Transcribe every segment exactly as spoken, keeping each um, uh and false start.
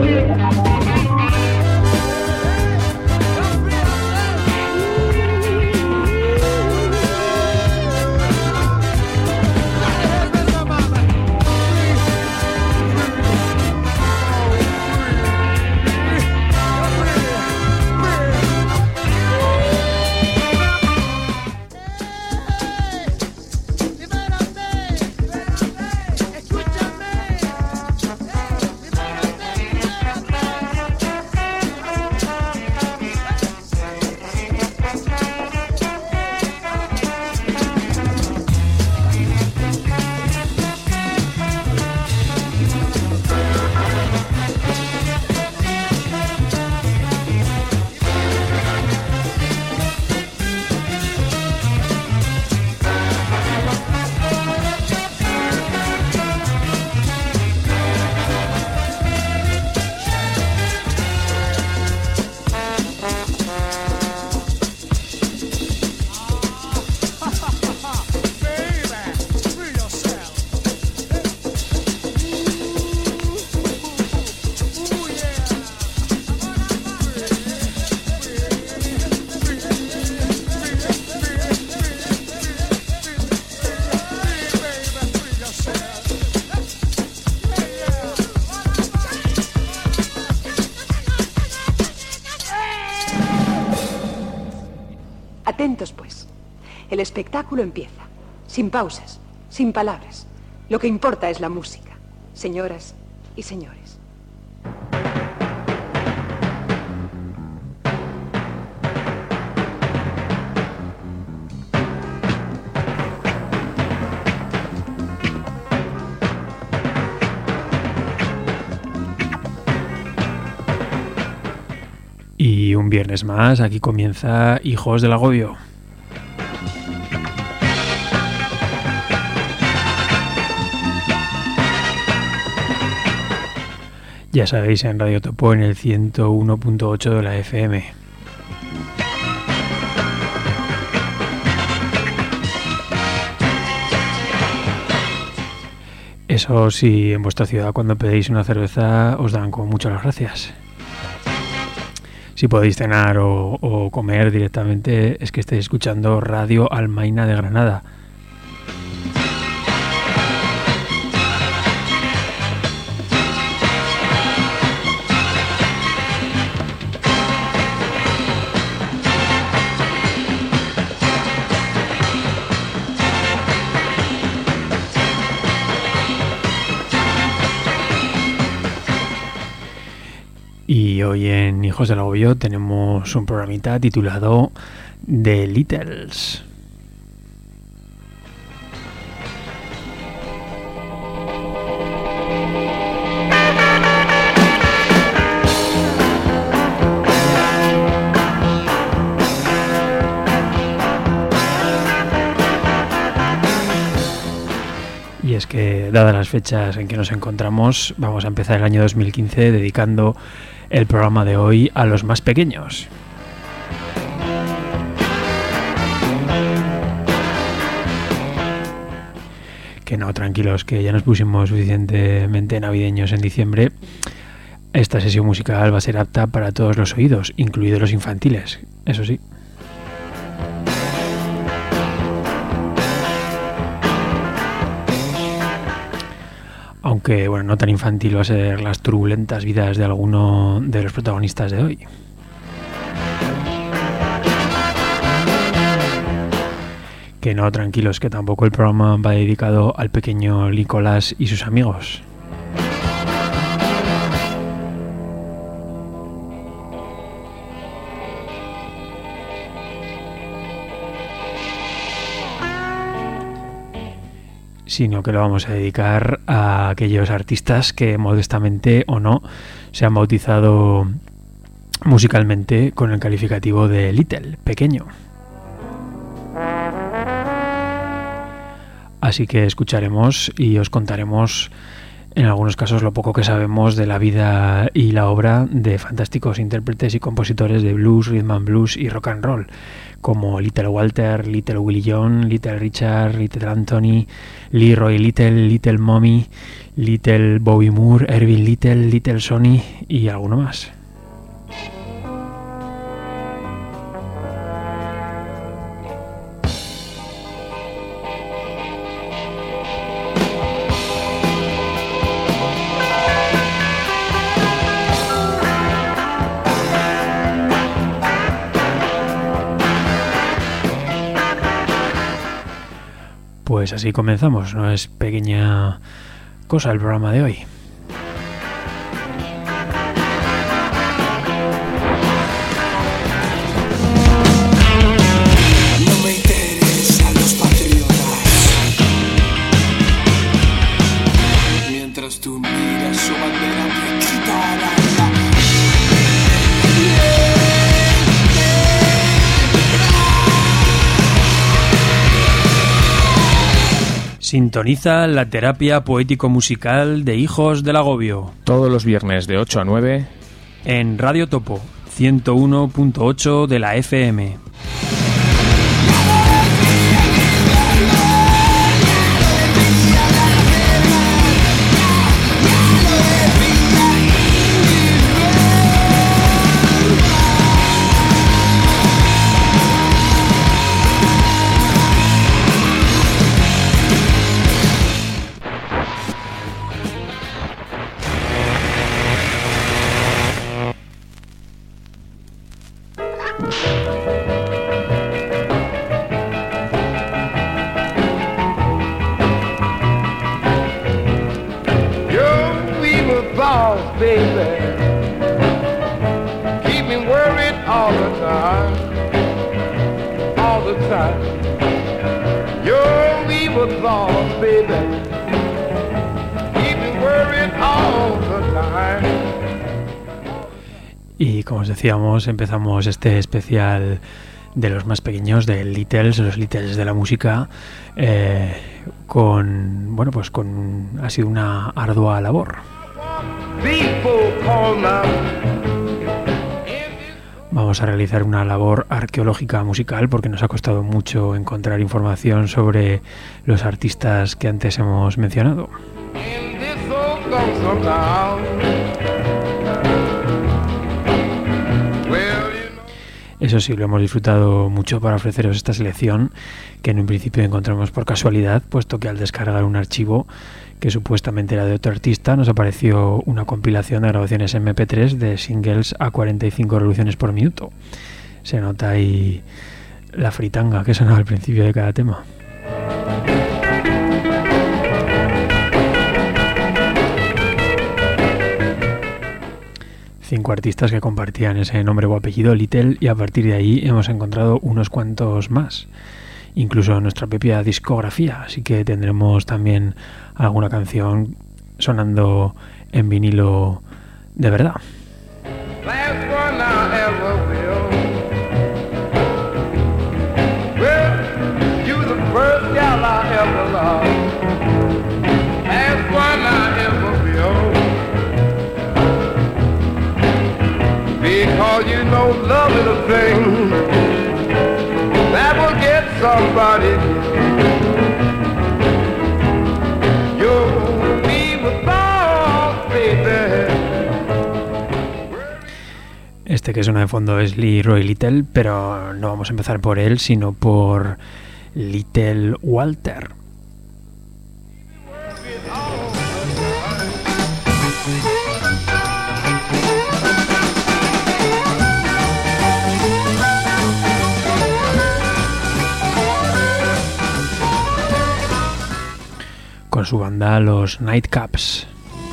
Atentos, pues. El espectáculo empieza. Sin pausas, sin palabras. Lo que importa es la música, señoras y señores. Y un viernes más, aquí comienza Hijos del Agobio. Ya sabéis, en Radio Topo en el ciento uno punto ocho de la F M. Eso sí, en vuestra ciudad cuando pedís una cerveza os dan como mucho las gracias. Si podéis cenar o, o comer directamente, es que estáis escuchando Radio Almaina de Granada. Y hoy en Hijos del Agobio tenemos un programita titulado The Littles. Y es que, dadas las fechas en que nos encontramos, vamos a empezar el año dos mil quince dedicando el programa de hoy a los más pequeños. Que no, tranquilos, que ya nos pusimos suficientemente navideños en diciembre. Esta sesión musical va a ser apta para todos los oídos, incluidos los infantiles, eso sí. Aunque, bueno, no tan infantil va a ser las turbulentas vidas de alguno de los protagonistas de hoy. Que no, tranquilos, que tampoco el programa va dedicado al pequeño Nicolás y sus amigos. Sino que lo vamos a dedicar a aquellos artistas que modestamente o no se han bautizado musicalmente con el calificativo de Little, pequeño. Así que escucharemos y os contaremos en algunos casos lo poco que sabemos de la vida y la obra de fantásticos intérpretes y compositores de blues, rhythm and blues y rock and roll, como Little Walter, Little Willie John, Little Richard, Little Anthony, Leroy Little, Little Mommy, Little Bobby Moore, Ervin Little, Little Sonny y alguno más. Pues así comenzamos, no es pequeña cosa el programa de hoy. No me interesan los patriotas, mientras tú miras su bandera te quitarán la... Sintoniza la terapia poético-musical de Hijos del Agobio. Todos los viernes de ocho a nueve. En Radio Topo, ciento uno punto ocho de la F M. Y como os decíamos, empezamos este especial de los más pequeños, de Littles, los Littles de la música, eh, con, bueno, pues con, ha sido una ardua labor. Vamos a realizar una labor arqueológica musical porque nos ha costado mucho encontrar información sobre los artistas que antes hemos mencionado. Eso sí, lo hemos disfrutado mucho para ofreceros esta selección que en un principio encontramos por casualidad, puesto que al descargar un archivo que supuestamente era de otro artista, nos apareció una compilación de grabaciones eme pe tres de singles a cuarenta y cinco revoluciones por minuto. Se nota ahí la fritanga que sonaba al principio de cada tema. Cinco artistas que compartían ese nombre o apellido, Little, y a partir de ahí hemos encontrado unos cuantos más, incluso en nuestra propia discografía, así que tendremos también alguna canción sonando en vinilo de verdad. Because you know love is a thing that will get somebody. You'll be with all, baby. Este que suena de fondo es Leroy Little, pero no vamos a empezar por él, sino por Little Walter. Con su banda los Nightcaps.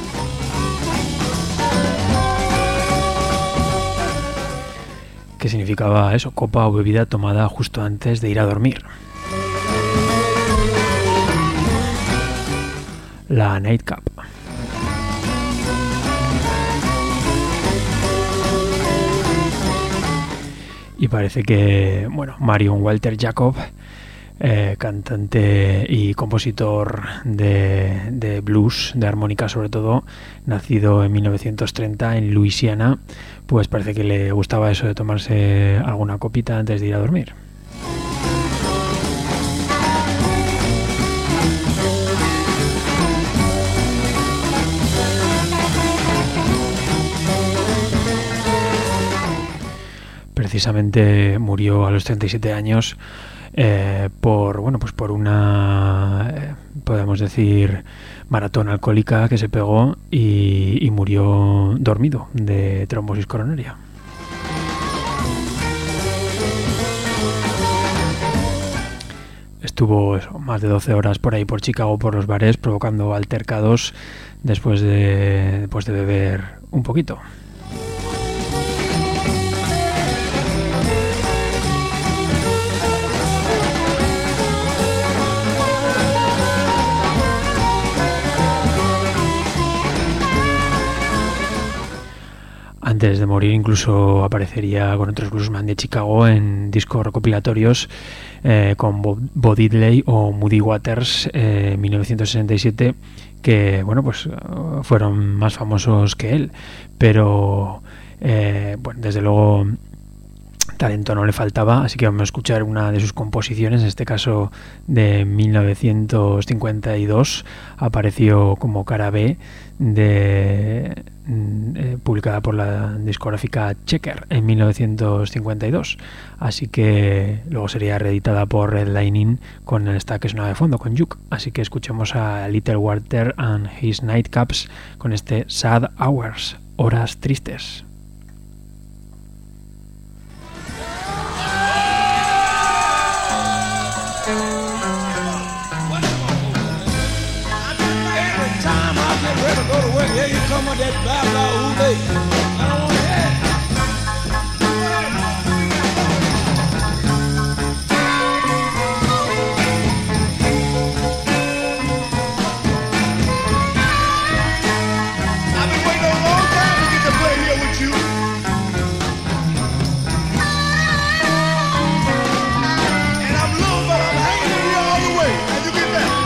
Que significaba eso, copa o bebida tomada justo antes de ir a dormir. La Nightcap. Y parece que, bueno, Marion Walter Jacob eh, cantante y compositor de, de blues, de armónica sobre todo, nacido en mil novecientos treinta en Luisiana. Pues parece que le gustaba eso de tomarse alguna copita antes de ir a dormir. Precisamente murió a los treinta y siete años eh, por bueno pues por una eh, podemos decir maratón alcohólica que se pegó y, y murió dormido de trombosis coronaria. Estuvo eso, más de doce horas por ahí por Chicago, por los bares, provocando altercados después de, después de beber un poquito. Antes de morir incluso aparecería con otros bluesman de Chicago en discos recopilatorios eh, con Bo, Bo Diddley o Muddy Waters en eh, mil novecientos sesenta y siete, que bueno pues fueron más famosos que él, pero eh, bueno, desde luego talento no le faltaba, así que vamos a escuchar una de sus composiciones, en este caso de mil novecientos cincuenta y dos, apareció como cara B de eh, publicada por la discográfica Checker en mil novecientos cincuenta y dos, así que luego sería reeditada por Redlining con esta que sonaba de fondo, con Juke. Así que escuchemos a Little Walter and His Nightcaps con este Sad Hours, horas tristes. Yeah, you come on that blah blah ooh baby. I don't want that. I've been waiting a long time to get to play here with you. And I'm low, but I'm hanging in here all the way. How'd you get that?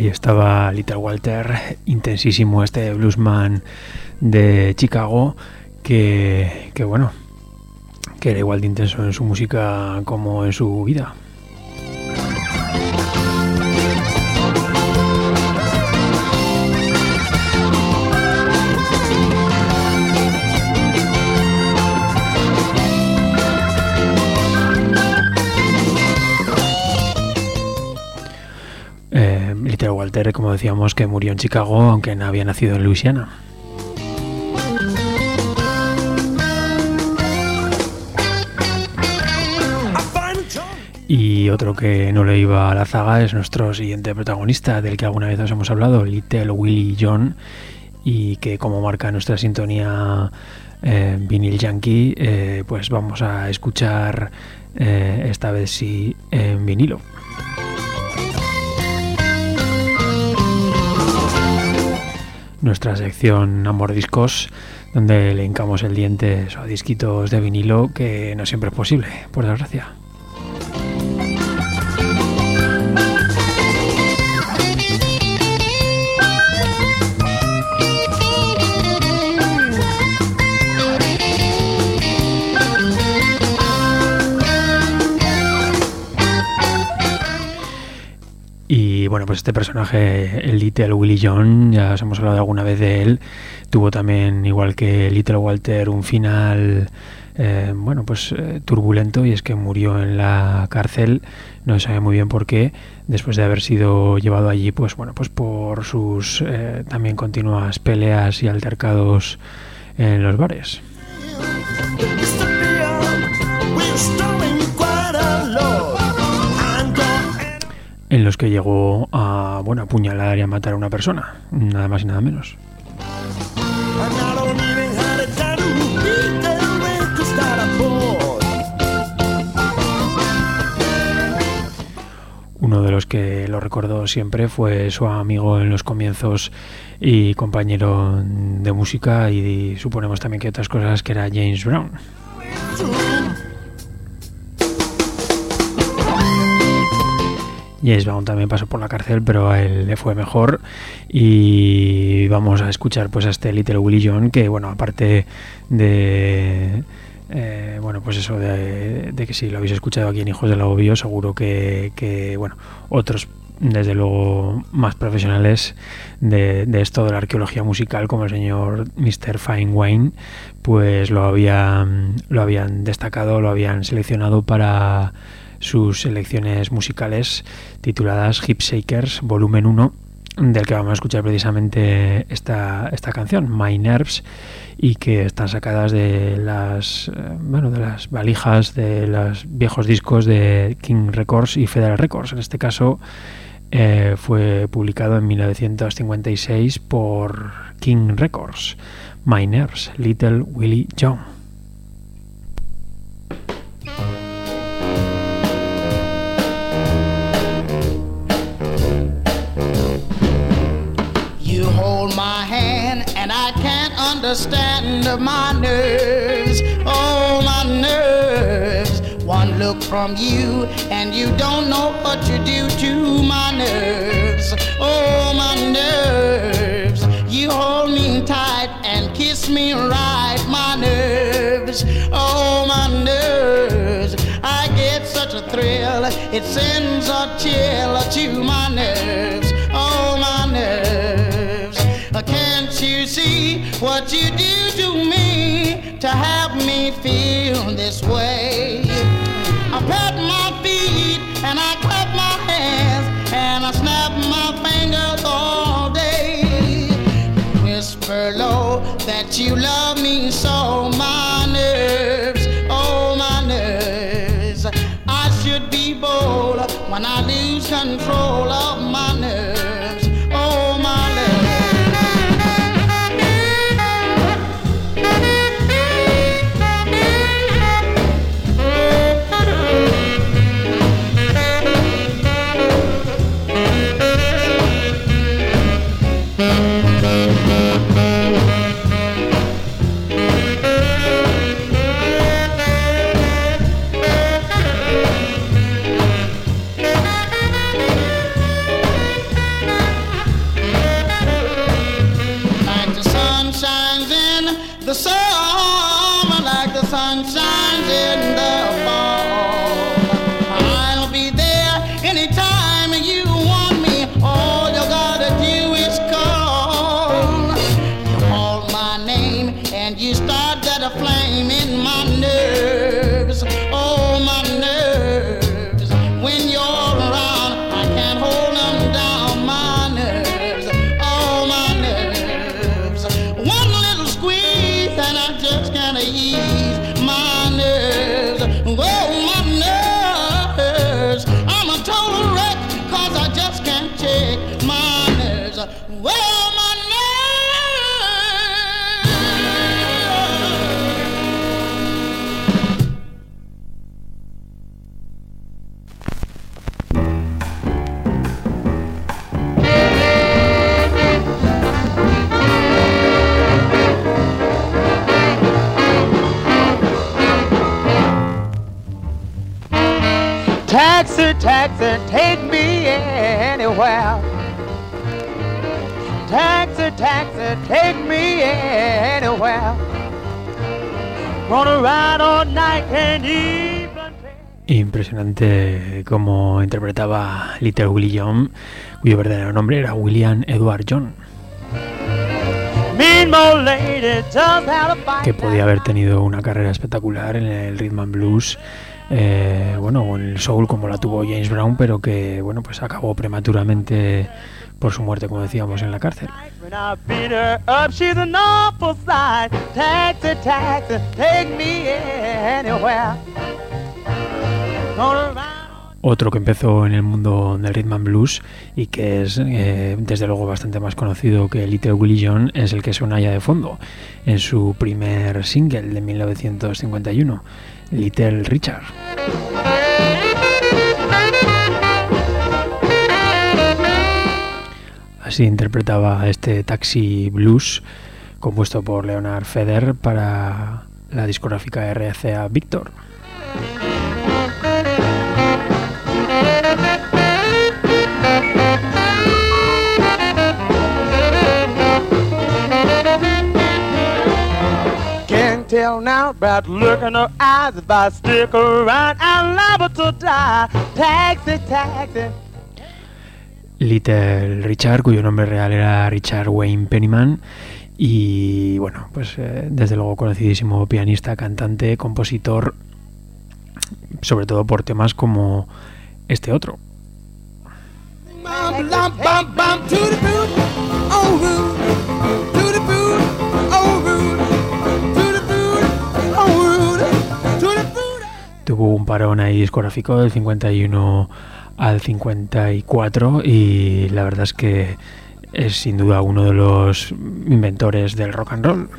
Ahí estaba Little Walter, intensísimo este bluesman de Chicago, que, que bueno, que era igual de intenso en su música como en su vida. Eh, Little Walter, como decíamos, que murió en Chicago, aunque no había nacido en Luisiana. Y otro que no le iba a la zaga es nuestro siguiente protagonista, del que alguna vez os hemos hablado, Little Willie John, y que como marca nuestra sintonía eh, Vinyl Yankee, eh, pues vamos a escuchar eh, esta vez sí en vinilo. Nuestra sección Amor Discos, donde le hincamos el diente a disquitos de vinilo, que no siempre es posible, por desgracia. Y bueno, pues este personaje, el Little Willie John, ya os hemos hablado alguna vez de él, tuvo también, igual que Little Walter, un final eh, bueno, pues eh, turbulento, y es que murió en la cárcel, no se sabe muy bien por qué, después de haber sido llevado allí, pues bueno, pues por sus eh, también continuas peleas y altercados en los bares. En los que llegó a, bueno, apuñalar y a matar a una persona, nada más y nada menos. Uno de los que lo recordó siempre fue su amigo en los comienzos y compañero de música, y suponemos también que otras cosas, que era James Brown. James Brown también pasó por la cárcel, pero a él le fue mejor, y vamos a escuchar pues a este Little Willie John, que bueno, aparte de eh, bueno, pues eso de, de que si lo habéis escuchado aquí en Hijos de la Obvio, seguro que, que bueno, otros desde luego más profesionales de, de esto de la arqueología musical, como el señor mister Fine Wayne, pues lo habían lo habían destacado, lo habían seleccionado para sus selecciones musicales tituladas Hip Shakers Volumen uno, del que vamos a escuchar precisamente esta, esta canción, My Nerves, y que están sacadas de las eh, bueno, de las valijas de los viejos discos de King Records y Federal Records. En este caso eh, fue publicado en mil novecientos cincuenta y seis por King Records. My Nerves, Little Willie John. Understand my nerves, oh my nerves. One look from you and you don't know what you do to my nerves, oh my nerves. You hold me tight and kiss me right, my nerves, oh my nerves. I get such a thrill, it sends a chill to my nerves, oh my nerves. Can't you see what you do to me to have me feel this way? I pat my feet and I clap my hands and I snap my fingers all day. Whisper low that you love me so, my nerves, oh my nerves. I should be bold when I lose control of my nerves, oh my nerves. Well, my Taxi, taxi, take me anywhere. Taxi, taxi, take me anywhere. Wanna ride all night and even... Impresionante cómo interpretaba Little Willie John, cuyo verdadero nombre era William Edward John, que podía haber tenido una carrera espectacular en el rhythm and blues, eh, bueno, o en el soul como la tuvo James Brown, pero que bueno, pues acabó prematuramente por su muerte, como decíamos, en la cárcel. Otro que empezó en el mundo del rhythm and blues y que es eh, desde luego bastante más conocido que Little Willie John es el que suena ya de fondo en su primer single de mil novecientos cincuenta y uno, Little Richard. Así interpretaba este Taxi Blues compuesto por Leonard Feather para la discográfica R C A Victor. Tell now about look in her eyes if I stick around I'm liable to die. Taxi, taxi. Little Richard, cuyo nombre real era Richard Wayne Penniman, y bueno, pues eh, desde luego conocidísimo pianista, cantante, compositor, sobre todo por temas como este otro. Tuvo un parón ahí discográfico del cincuenta y uno al cincuenta y cuatro y la verdad es que es sin duda uno de los inventores del rock and roll.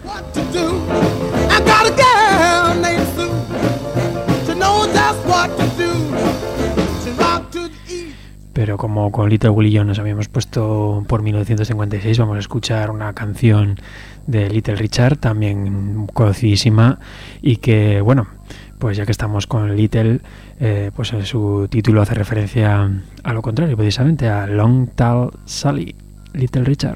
Pero como con Little Willie John nos habíamos puesto por mil novecientos cincuenta y seis, vamos a escuchar una canción de Little Richard, también conocidísima, y que, bueno, pues ya que estamos con Little, eh, pues en su título hace referencia a lo contrario, precisamente a Long Tall Sally, Little Richard.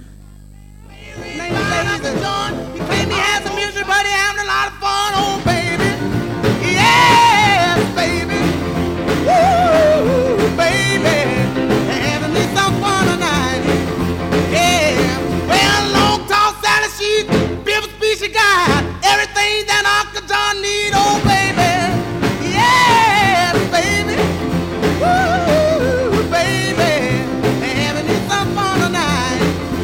Everything that Uncle John need, oh baby, yeah, baby, woo, baby, having me some fun tonight.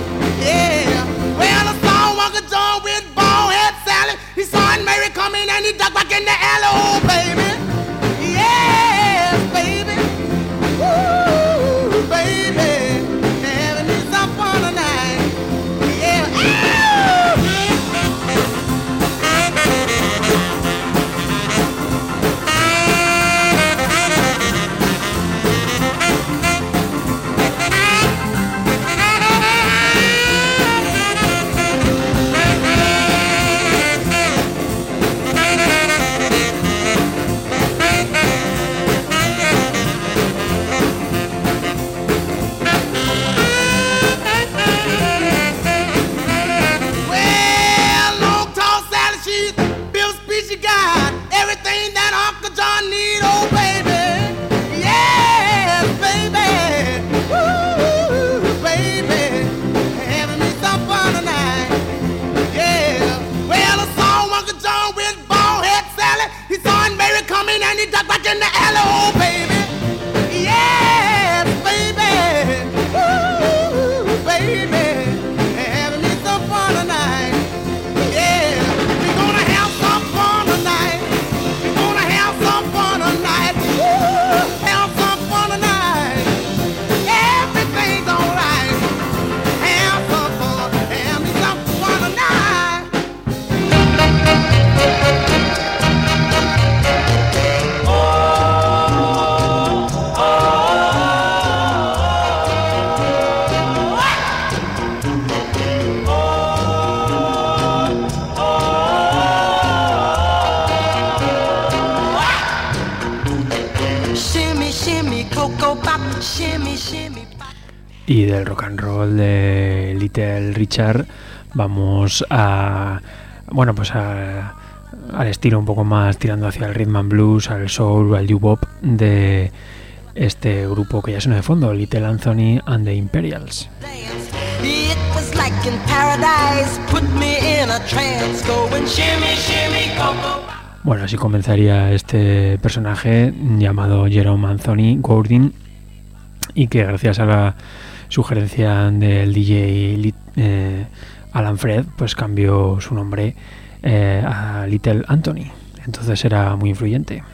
Y del rock and roll de Little Richard vamos a, bueno, pues a, al estilo un poco más tirando hacia el rhythm and blues, al soul, al doo-wop de este grupo que ya suena de fondo, Little Anthony and the Imperials. Bueno, así comenzaría este personaje llamado Jerome Anthony Gordon, y que gracias a la sugerencia del D J eh, Alan Fred, pues cambió su nombre eh, a Little Anthony. Entonces era muy influyente.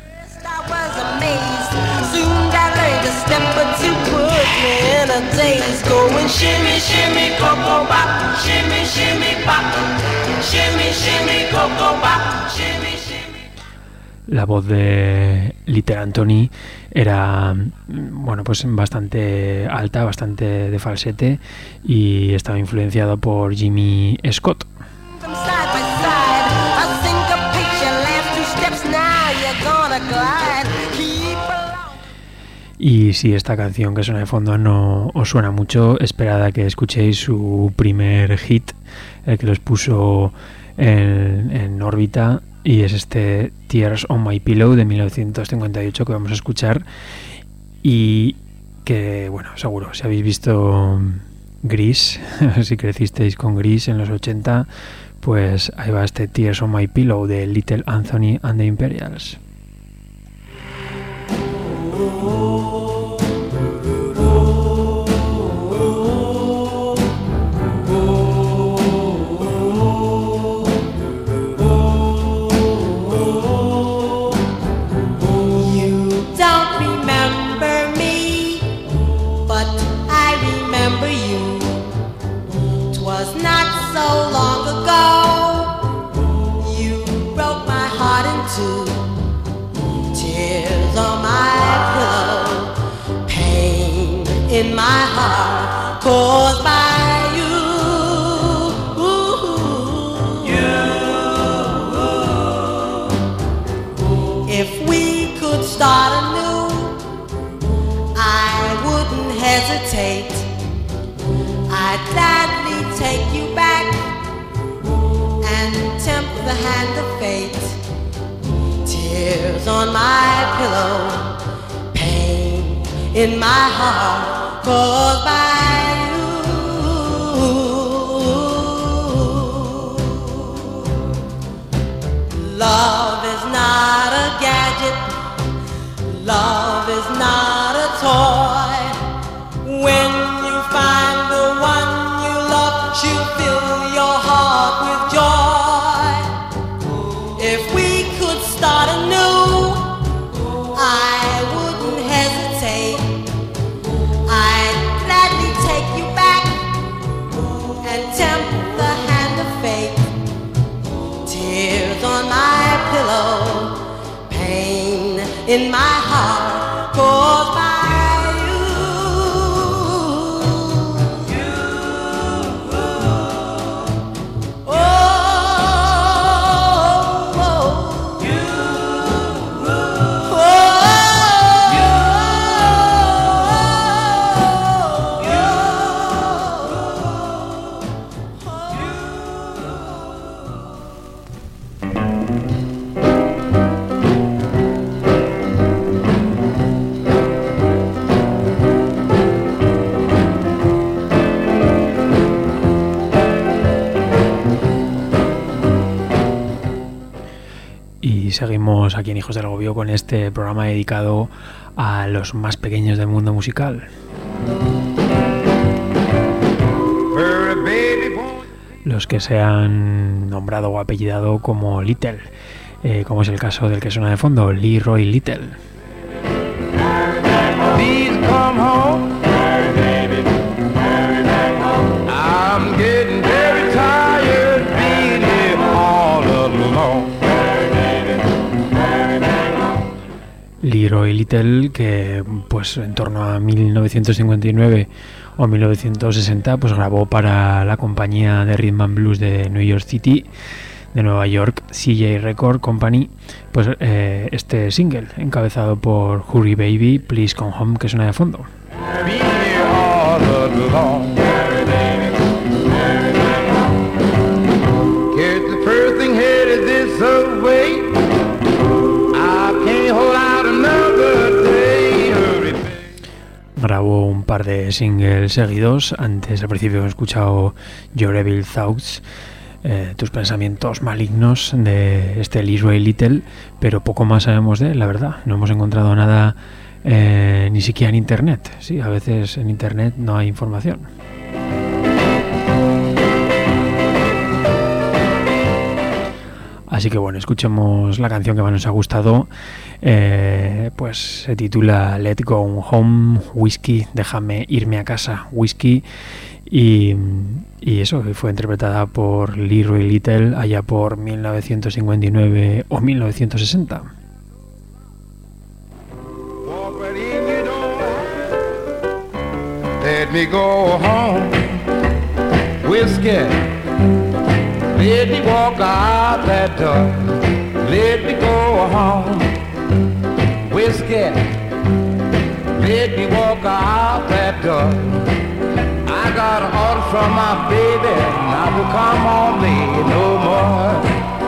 La voz de Little Anthony era, bueno, pues bastante alta, bastante de falsete, y estaba influenciado por Jimmy Scott. Y si esta canción que suena de fondo no os suena mucho, esperad a que escuchéis su primer hit, el que los puso en, en órbita, y es este Tears on My Pillow de mil novecientos cincuenta y ocho que vamos a escuchar, y que, bueno, seguro, si habéis visto Grease, si crecisteis con Grease en los ochenta, pues ahí va este Tears on My Pillow de Little Anthony and the Imperials. In my heart, caused by you. You. If we could start anew, I wouldn't hesitate. I'd gladly take you back and tempt the hand of fate. Tears on my pillow, pain in my heart, caused by you. Love is not a gadget, love is not a toy. When you find the one you love, she'll fill your heart with joy. If we could start anew, I wouldn't hesitate. I'd gladly take you back and tempt the hand of fate. Tears on my pillow, pain in my heart, caused by seguimos aquí en Hijos del Agobio con este programa dedicado a los más pequeños del mundo musical. Los que se han nombrado o apellidado como Little, eh, como es el caso del que suena de fondo, Leroy Little. Leroy Little, que pues en torno a mil novecientos cincuenta y nueve o mil novecientos sesenta pues grabó para la compañía de Rhythm and Blues de New York City, de Nueva York, C J Record Company, pues eh, este single encabezado por Hurry Baby, Please Come Home, que suena de fondo. be here all along. Catch the first thing headed this way. I can't hold out another day. Hurry, baby. Grabó un par de singles seguidos. Antes, al principio, he escuchado Your Evil Thoughts, eh, tus pensamientos malignos, de este Leroy Little, pero poco más sabemos de él, la verdad. No hemos encontrado nada, eh, ni siquiera en internet. Sí, a veces en internet no hay información. Así que bueno, escuchemos la canción que más nos ha gustado. Eh, pues se titula Let Go Home, Whiskey, déjame irme a casa, Whiskey. Y, y eso, fue interpretada por Leroy Little allá por mil novecientos cincuenta y nueve o mil novecientos sesenta. Let me go home, whiskey. Let me walk out that door. Let me go home, whiskey. Let me walk out that door. I got an order from my baby not to come home late no more.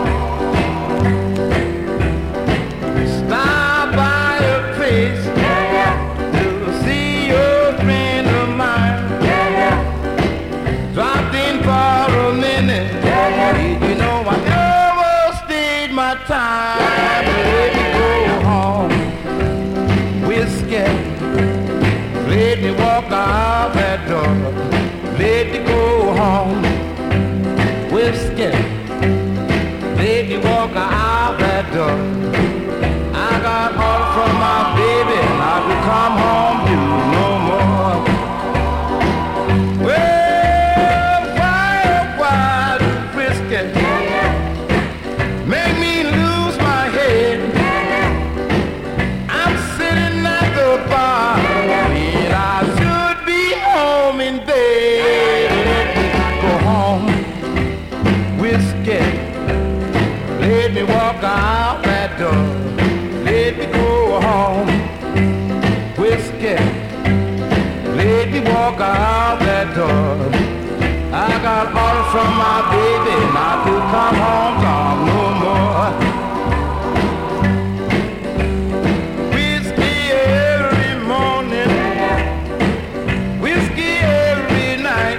Stop by a place to see your friend of mine. Dropped in for a minute. You know I never stayed my time. Let me go home, whiskey. Let me walk out that door. Let me go home, whiskey. Let me walk out that door. I got all from my baby not to come home to no more. Well, why, why, whiskey? Make me lose my head. I'm sitting at the bar when I should be home in bed. Let me go home, whiskey. Let me walk out that door. Let me go home, whiskey. Let me walk out that door. I got orders from my baby not to come home long no more. Whiskey every morning, whiskey every night.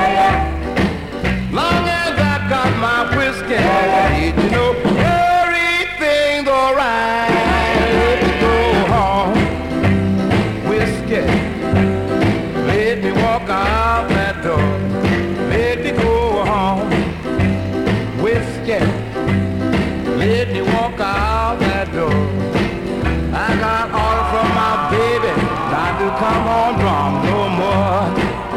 Long as I got my whiskey, you know everything's alright. Let me go home, whiskey. Let me walk out that door. Let me go home, whiskey. Let me walk out that door. I got all from my baby not to come home drunk no more.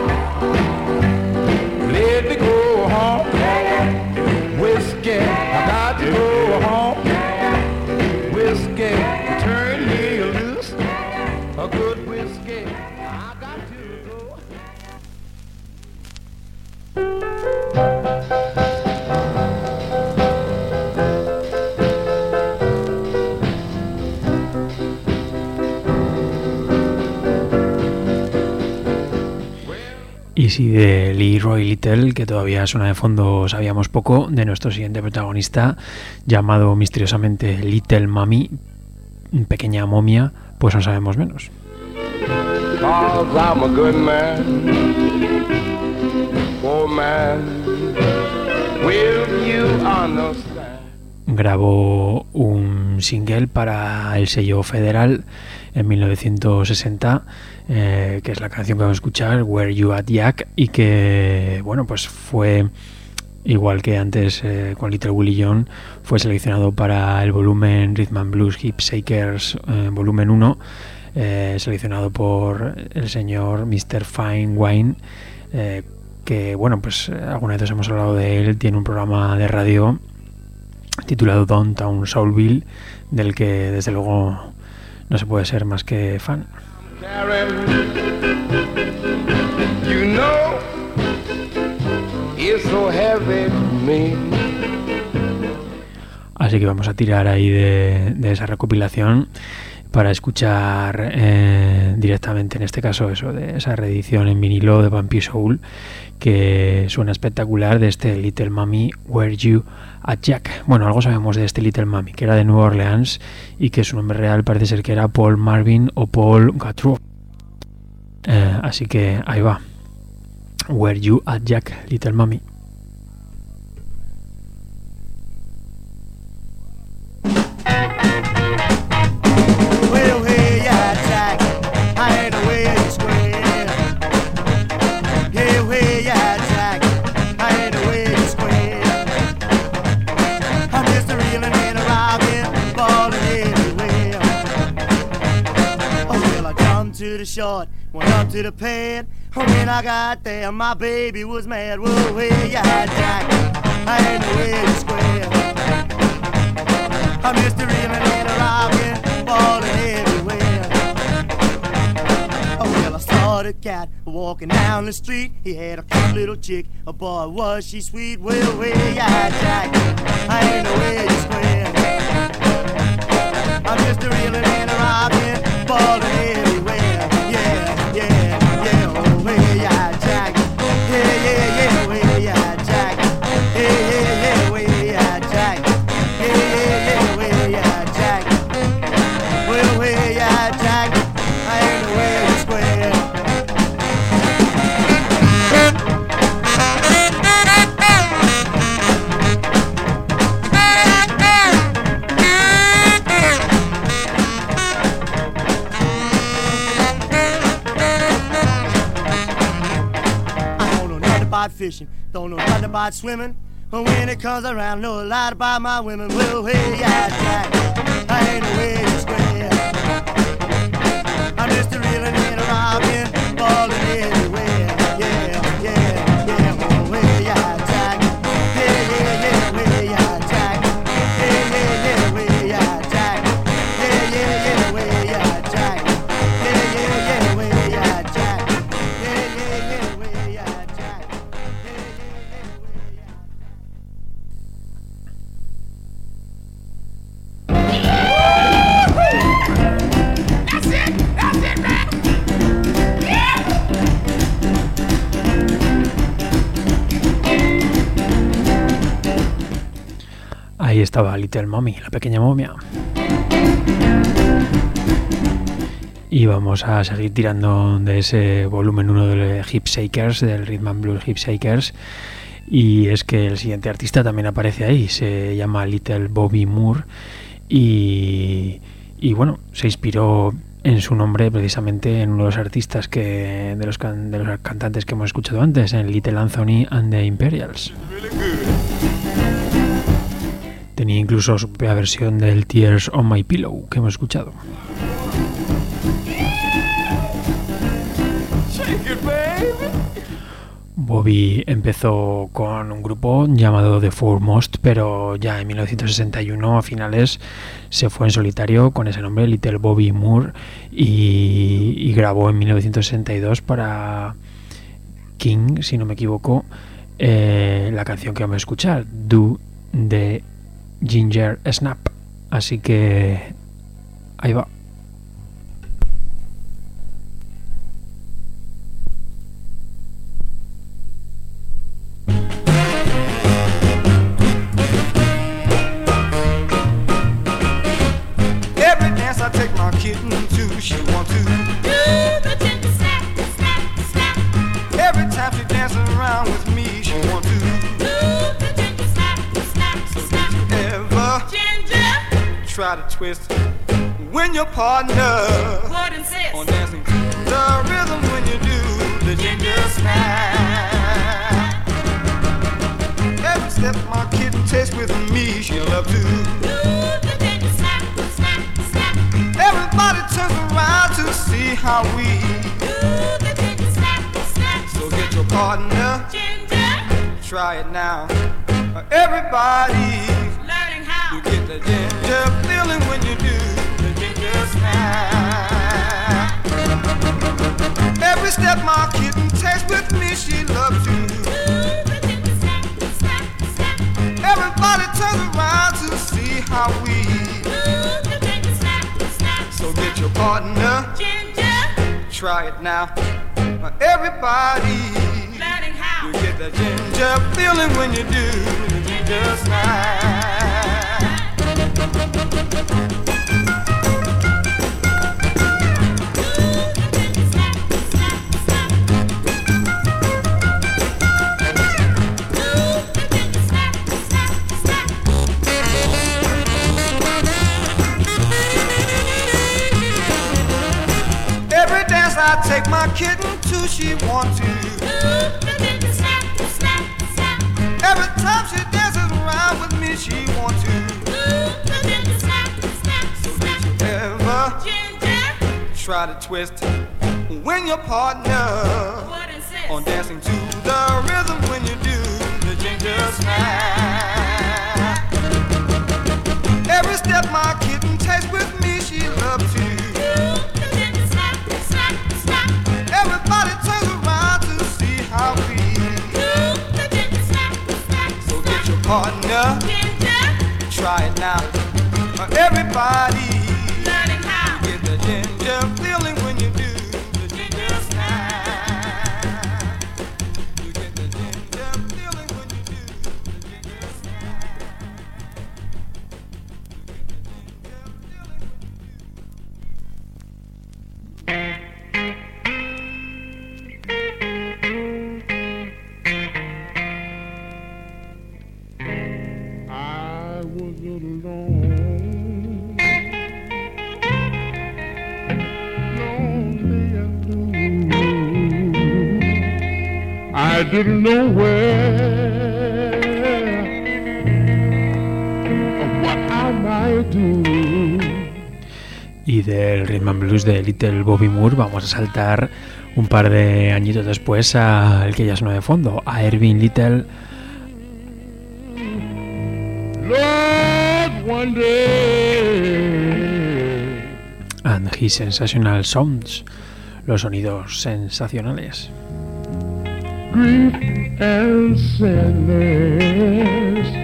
Let me go home, whiskey. I got to go home, whiskey. Turn me loose, a good whiskey. I got to go. Y si de Leroy Little, que todavía suena de fondo, sabíamos poco, de nuestro siguiente protagonista, llamado misteriosamente Little Mommy, pequeña momia, pues no sabemos menos. Cause I'm a good man, oh man, will you understand? Grabó un single para el sello Federal en mil novecientos sesenta, eh, que es la canción que vamos a escuchar, Where You At Jack, y que, bueno, pues fue, igual que antes eh, con Little Willie John, fue seleccionado para el volumen Rhythm and Blues Hip Shakers eh, volumen uno, eh, seleccionado por el señor mister Fine Wine, eh, que, bueno, pues alguna vez hemos hablado de él. Tiene un programa de radio titulado Downtown Soulville, del que desde luego no se puede ser más que fan. You know, it's so heavy to me. Así que vamos a tirar ahí de, de esa recopilación para escuchar eh, directamente, en este caso eso, de esa reedición en vinilo de Vampire Soul, que suena espectacular, de este Little Mommy, Were You a Jack. Bueno, algo sabemos de este Little Mommy, que era de Nueva Orleans y que su nombre real parece ser que era Paul Marvin o Paul Gautreaux. Eh, así que ahí va. Were You a Jack, Little Mommy. Short, went up to the pad. When I got there, my baby was mad. Whoa, hey, yeah, Jack, I ain't the way you square. I missed the reeling and a rockin', falling everywhere. Oh, well, I saw the cat walking down the street. He had a cute little chick. Oh, boy, was she sweet. Well, hey, yeah, Jack, I ain't the way you square. I missed the reeling and a rockin', falling everywhere. Fishing, don't know nothing about swimming, but when it comes around, know a lot about my women. Well, hey, yeah, Jack, I ain't the way you square. I'm just a reeling and a rockin', falling everywhere. Yeah, yeah, yeah, oh, hey, yeah, Jack. Yeah, yeah, yeah, way, yeah, Jack. Yeah, yeah, yeah, way, yeah, Jack. Yeah, yeah, yeah, way, yeah, Jack. Yeah, yeah, yeah, way, yeah, Jack. Yeah, yeah, yeah, way, yeah, Jack. Ahí estaba Little Mommy, la pequeña momia. Y vamos a seguir tirando de ese volumen uno de Hip Shakers, del Rhythm and Blues Hip Shakers. Y es que el siguiente artista también aparece ahí, se llama Little Bobby Moore. Y, y bueno, se inspiró en su nombre precisamente en uno de los artistas que de los, can, de los cantantes que hemos escuchado antes, en Little Anthony and the Imperials. Tenía incluso su propia versión del Tears on My Pillow que hemos escuchado. Bobby empezó con un grupo llamado The Foremost, pero ya en mil novecientos sesenta y uno a finales se fue en solitario con ese nombre, Little Bobby Moore, y, y grabó en mil novecientos sesenta y dos para King, si no me equivoco, eh, la canción que vamos a escuchar, Do de Ginger Snap. Así que ahí va. I take my kitten to, she want to do the ginger snap, snap, snap. Every time she dances around with me, she want to do the ginger snap, snap, snap. So did you ever ginger try to twist when your partner would insist on dancing to the rhythm when you do the ginger snap? Every step my kitten takes with me, she'll love to do the ginger snap. Everybody turns around to see how we do the ginger snap, snap. So get your partner, ginger. Try it now. Everybody's learning how you get the ginger feeling when you do the ginger snap. Every step my kitten takes with me, she loves to do the ginger snap, snap, snap. Everybody turns around to see how we do the ginger snap. So get Try it now. Everybody, learning how. You get that ginger feeling when you do the ginger slide. Every dance I take my kitten to, she want to. Every time she dances around with me, she want to. So did you ever try to twist when your partner on dancing to the rhythm when you do the ginger snap? Every step my kitten takes with me, she loves to. Everybody turns around to see how we do the ginger snap, snap, so get your partner, ginger. Try it now. Everybody learning how. You get the ginger feeling when you do the ginger snap. You get the ginger feeling when you do the ginger snap. I didn't know where or what I might do. Y del Rhythm and Blues de Little Bobby Moore vamos a saltar un par de añitos después al que ya suena de fondo, a Irving Little. Lord, one day. And his sensational sounds, los sonidos sensacionales. Grief and sadness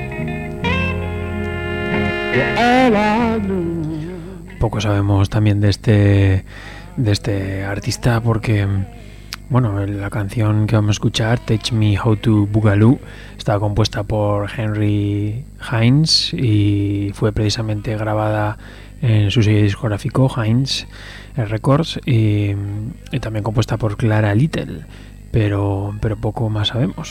were all I knew. Poco sabemos también de este de este artista porque, bueno, la canción que vamos a escuchar, Teach Me How to Boogaloo, estaba compuesta por Henry Hines y fue precisamente grabada en su sello discográfico Hines Records y, y también compuesta por Clara Little, pero, pero poco más sabemos.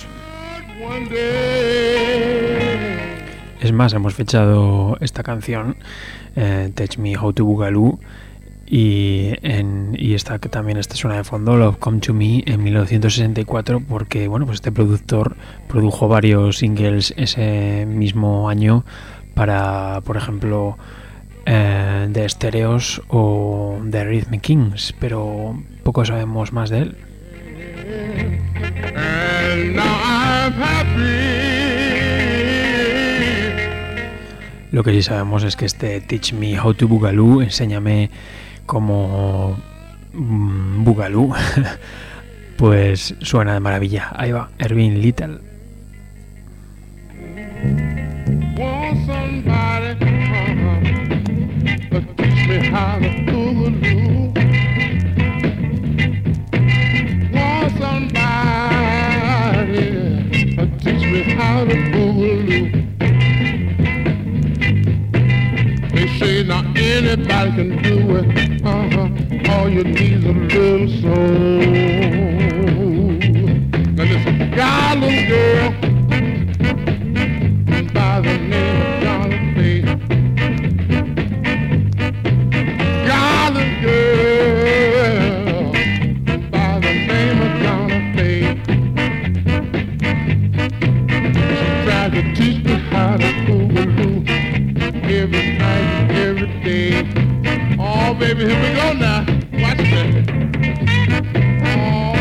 Es más, hemos fechado esta canción, eh, Teach Me How to Boogaloo, y, en, y esta que también esta suena de fondo, Love Come to Me, en mil novecientos sesenta y cuatro, porque bueno, pues este productor produjo varios singles ese mismo año para, por ejemplo, eh, The Stereos o The Rhythm Kings, pero poco sabemos más de él. And now I'm happy. Lo que sí sabemos es que este Teach Me How to Boogaloo, enséñame cómo mm, Boogaloo, pues suena de maravilla. Ahí va, Irving Little. Want somebody uh-huh, to teach me how to boogaloo. Want somebody to teach me how to boogaloo. They say not anybody can do it. Uh-huh. All you need is a little soul. Now listen, got a little girl by the name of Johnny Faye. Got a little girl by the name of Johnny Faye. She tried to teach me how to boogaloo every night, every day. Oh, baby, here we go now. Watch that. Oh.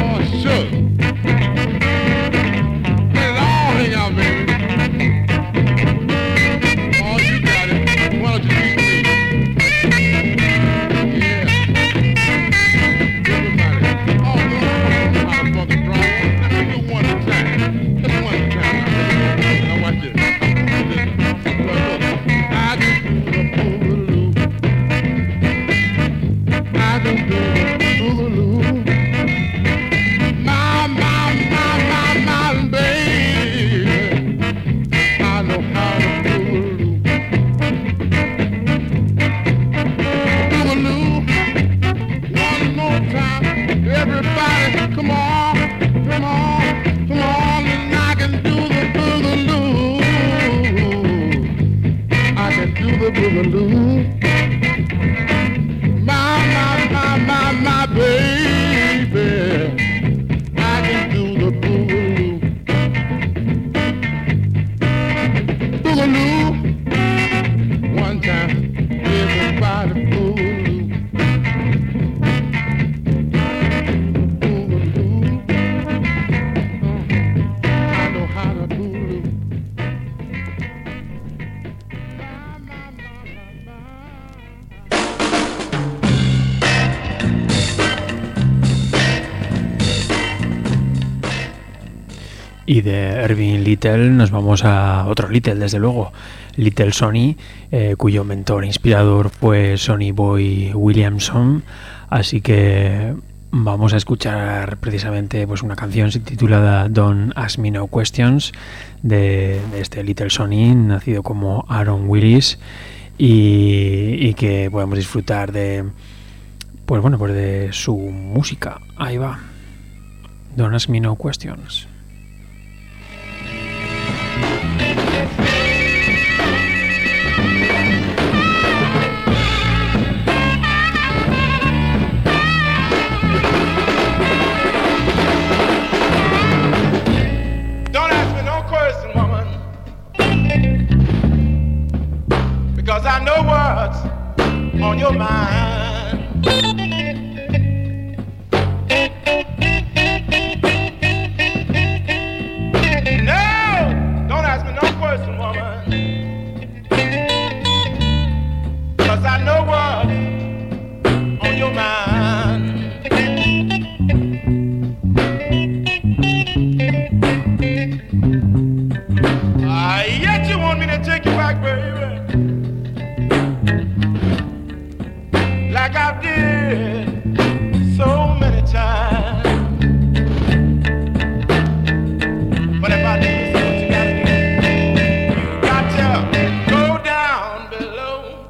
Y de Irving Little nos vamos a otro Little, desde luego, Little Sonny, eh, cuyo mentor inspirador fue Sonny Boy Williamson. Así que vamos a escuchar precisamente pues una canción titulada Don't Ask Me No Questions de, de este Little Sonny, nacido como Aaron Willis, y, y que podemos disfrutar de pues bueno pues de su música. Ahí va, Don't Ask Me No Questions. Don't ask me no question, woman, because I know what's on your mind. No, don't ask me no question, woman, because I know what's on your mind. Ah, yet you want me to take you back, baby, like I did so many times. But if I did, so what you gotta do? You got to go down below,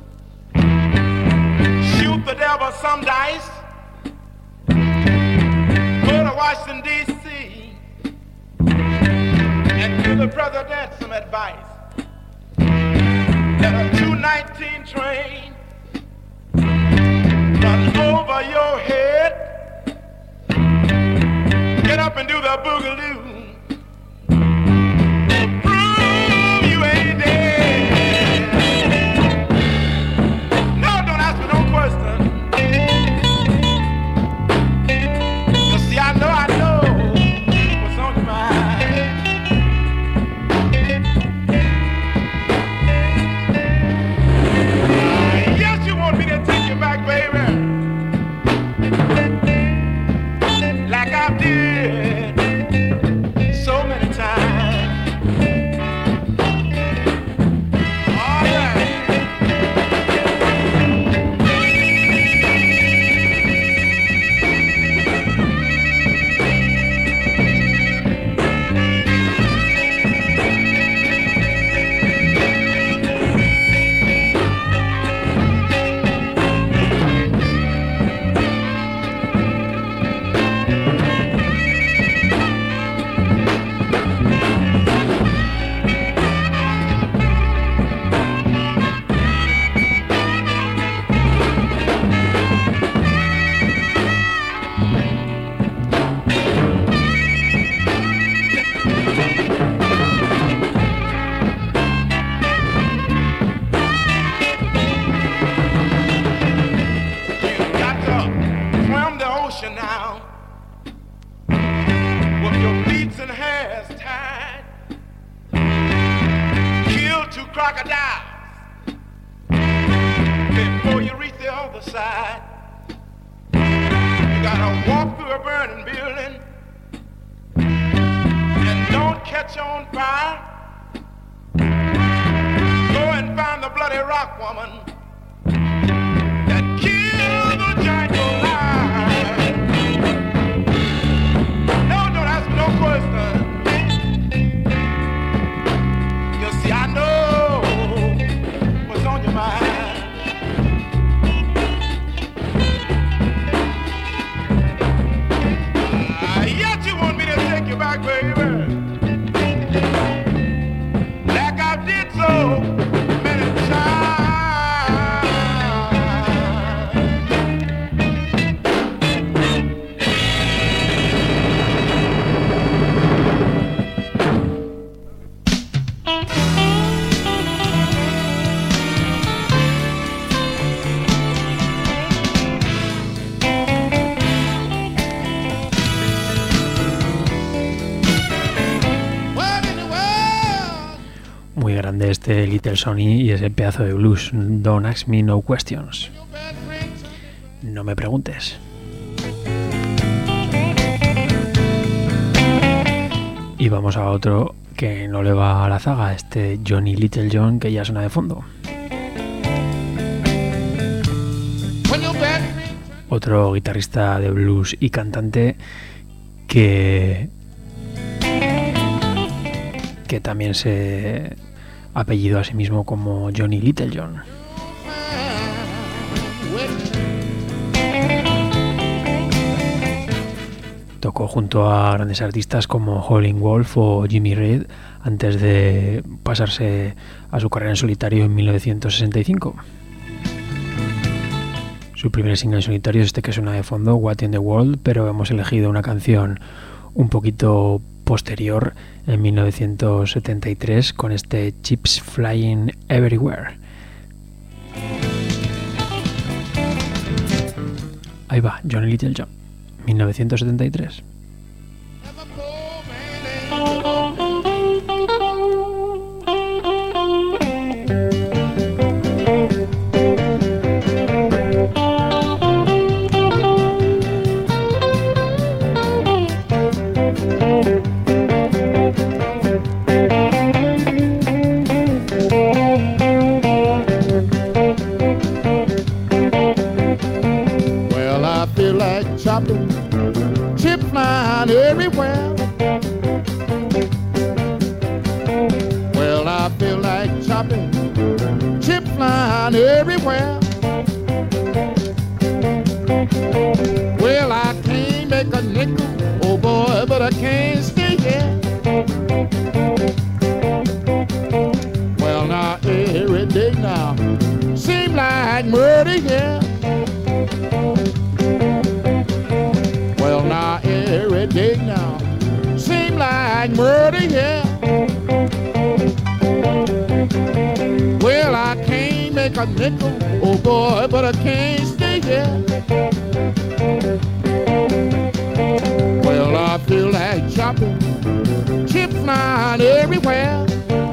shoot the devil some dice, go to Washington, D C, and give the president some advice. Let a two nineteen train run over your head, get up and do the boogaloo, prove you ain't dead. No, don't ask me no question, 'cause see, I know, I know what's on your mind. Yes, you want me to take you back, baby, like I did so many times. All right. Now, with your feet and hairs tied, kill two crocodiles before you reach the other side. You gotta walk through a burning building and don't catch on fire. Go and find the bloody rock woman that killed the giant Goliath. No question. You see, I know what's on your mind. Uh, yet you want me to take you back, baby, like I did so many times. Grande este Little Sonny y ese pedazo de blues. Don't ask me no questions. No me preguntes. Y vamos a otro que no le va a la zaga, este Johnny Littlejohn, que ya suena de fondo. Otro guitarrista de blues y cantante que que también se apellidó a sí mismo como Johnny Littlejohn. Tocó junto a grandes artistas como Howlin' Wolf o Jimmy Reed antes de pasarse a su carrera en solitario en mil novecientos sesenta y cinco. Su primer single en solitario es este que suena de fondo, What in the World, pero hemos elegido una canción un poquito posterior, en mil novecientos setenta y tres, con este Chips Flying Everywhere. Ahí va, Johnny Littlejohn, mil novecientos setenta y tres. Chip flying everywhere. Well, I feel like chopping, chip flying everywhere. Well, I can't make a nickel, oh boy, but I can't stay here. Well, now every day now seem like murder here. Well, now every day now seem like murder, yeah. Well, I can't make a nickel, oh boy, but I can't stay here. Well, I feel like chopping, chip flying everywhere.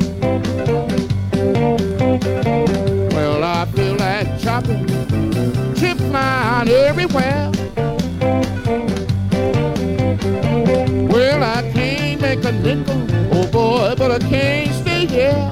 Well, I feel like chopping, chip flying everywhere. Well, I can't make a nickel, oh boy, but I can't stay here.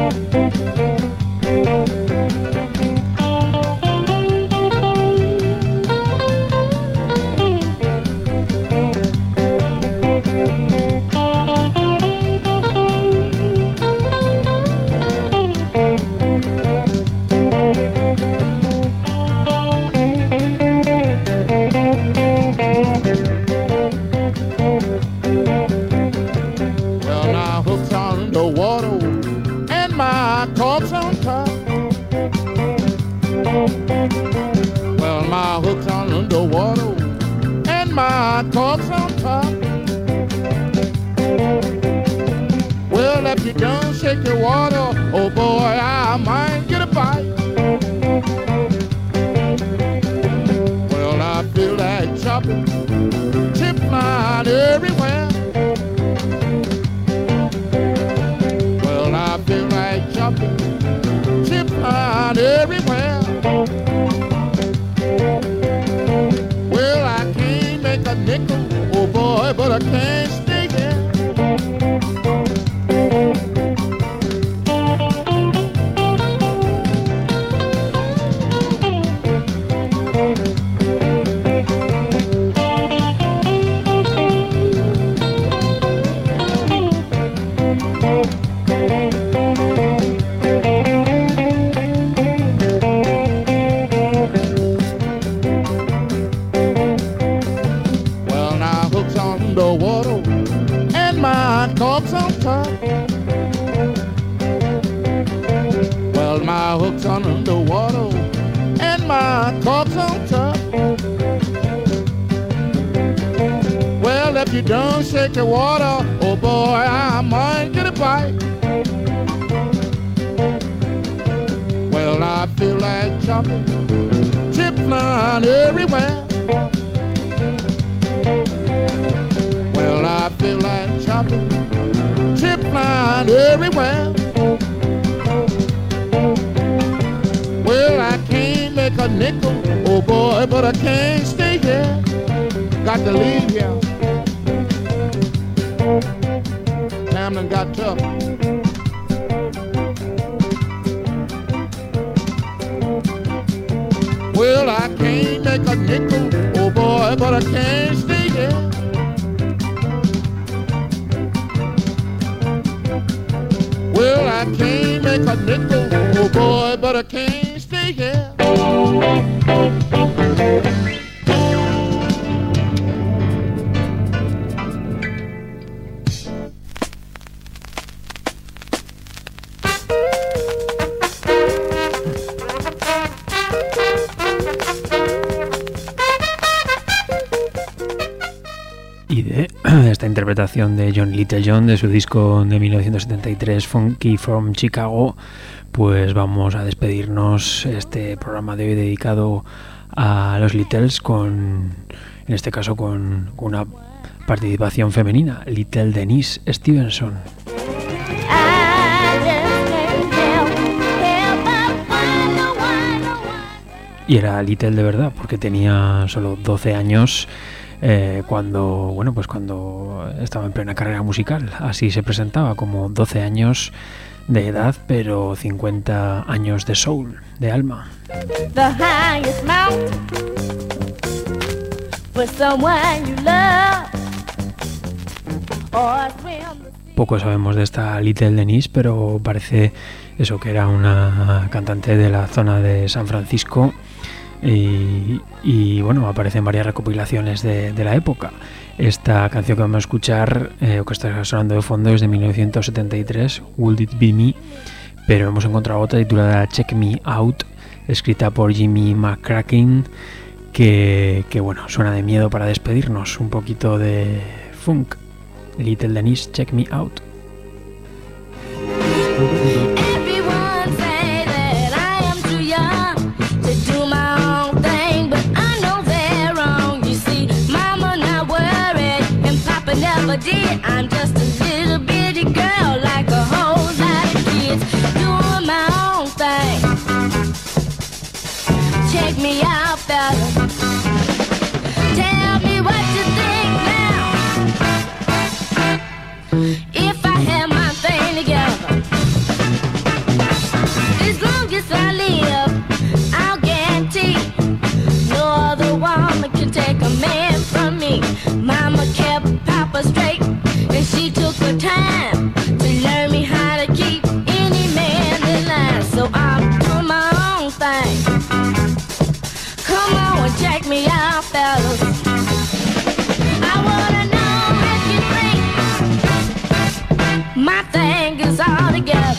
Corpse on top. Well, my hook's on underwater and my corpse on top. Well, if you don't shake your water, oh boy, I might get a bite. Well, I feel like chopping, chip line everywhere. Well, I feel like chopping, chip line everywhere. Well, I can't make a nickel, oh boy, but I can't stay here. Corpse on top. Well, my hook's on underwater and my corpse on top. Well, if you don't shake the water, oh boy, I might get a bite. Well, I feel like chopping, chip line everywhere. Well, I feel like chopping, chip line everywhere. Well, I can't make a nickel, oh boy, but I can't stay here. Got to leave here. time done got tough. Well, I can't make a nickel, oh boy, but I can't stay here. Well, I can't make a nickel, oh boy, but I can't stay here. Y de esta interpretación de John Littlejohn de su disco de mil novecientos setenta y tres Funky from Chicago, pues vamos a despedirnos este programa de hoy dedicado a los Littles con, en este caso con una participación femenina, Little Denise Stevenson. Y era Little de verdad porque tenía solo doce años eh, cuando, bueno, pues cuando estaba en plena carrera musical. Así se presentaba, como doce años de edad, pero cincuenta años de soul, de alma. The highest mountain for someone you love, or swim the... Poco sabemos de esta Little Denise, pero parece eso, que era una cantante de la zona de San Francisco. Y, y bueno, aparece en varias recopilaciones de, de la época. Esta canción que vamos a escuchar, eh, o que está sonando de fondo, es de mil novecientos setenta y tres, Would It Be Me, pero hemos encontrado otra titulada Check Me Out, escrita por Jimmy McCracken, que, que bueno, suena de miedo para despedirnos. Un poquito de funk. Little Denise, Check Me Out. Did. I'm just a little bitty girl, like a whole lot of kids, doing my own thing. Check me out, fella. Tell me what you think now. If I have my thing together, as long as I live, I'll guarantee no other woman can take a man from me. Mama kept Papa straight, and she took her time to learn me how to keep any man in line. So I'm doing my own thing. Come on and check me out, fellas. I wanna know if you think my thing is all together.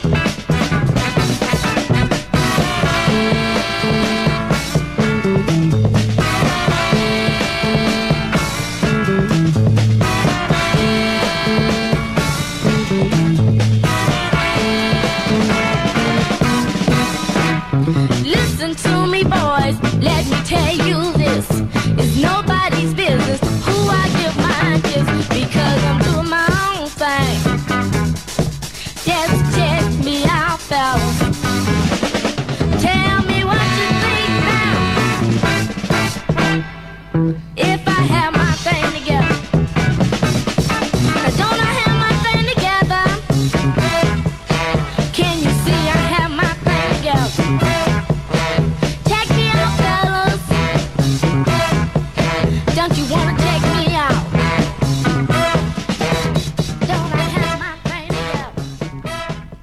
Listen to me, boys, let me tell you this. It's nobody's business who I give my gifts, because I'm doing my own thing. Just check me out, fellas. Tell me what you think now. If I have my thing together. Now, don't I have my thing together? Can you see I have my thing together? Don't you wanna take me out? Don't I have my thing together?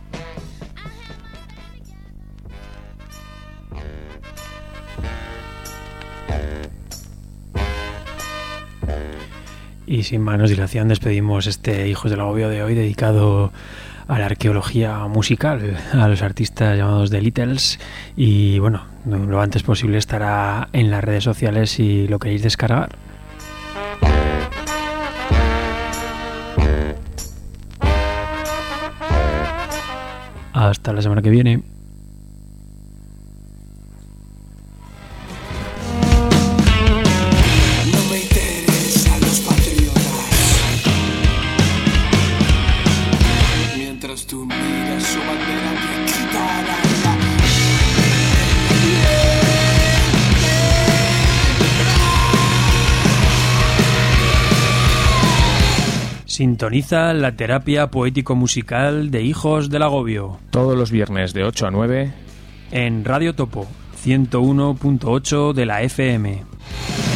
Y sin más dilación despedimos este Hijos del Agobio de hoy, dedicado a la arqueología musical, a los artistas llamados The Littles. Y bueno, lo antes posible estará en las redes sociales si lo queréis descargar. Hasta la semana que viene. Sintoniza la terapia poético-musical de Hijos del Agobio. Todos los viernes de ocho a nueve en Radio Topo ciento uno punto ocho de la F M.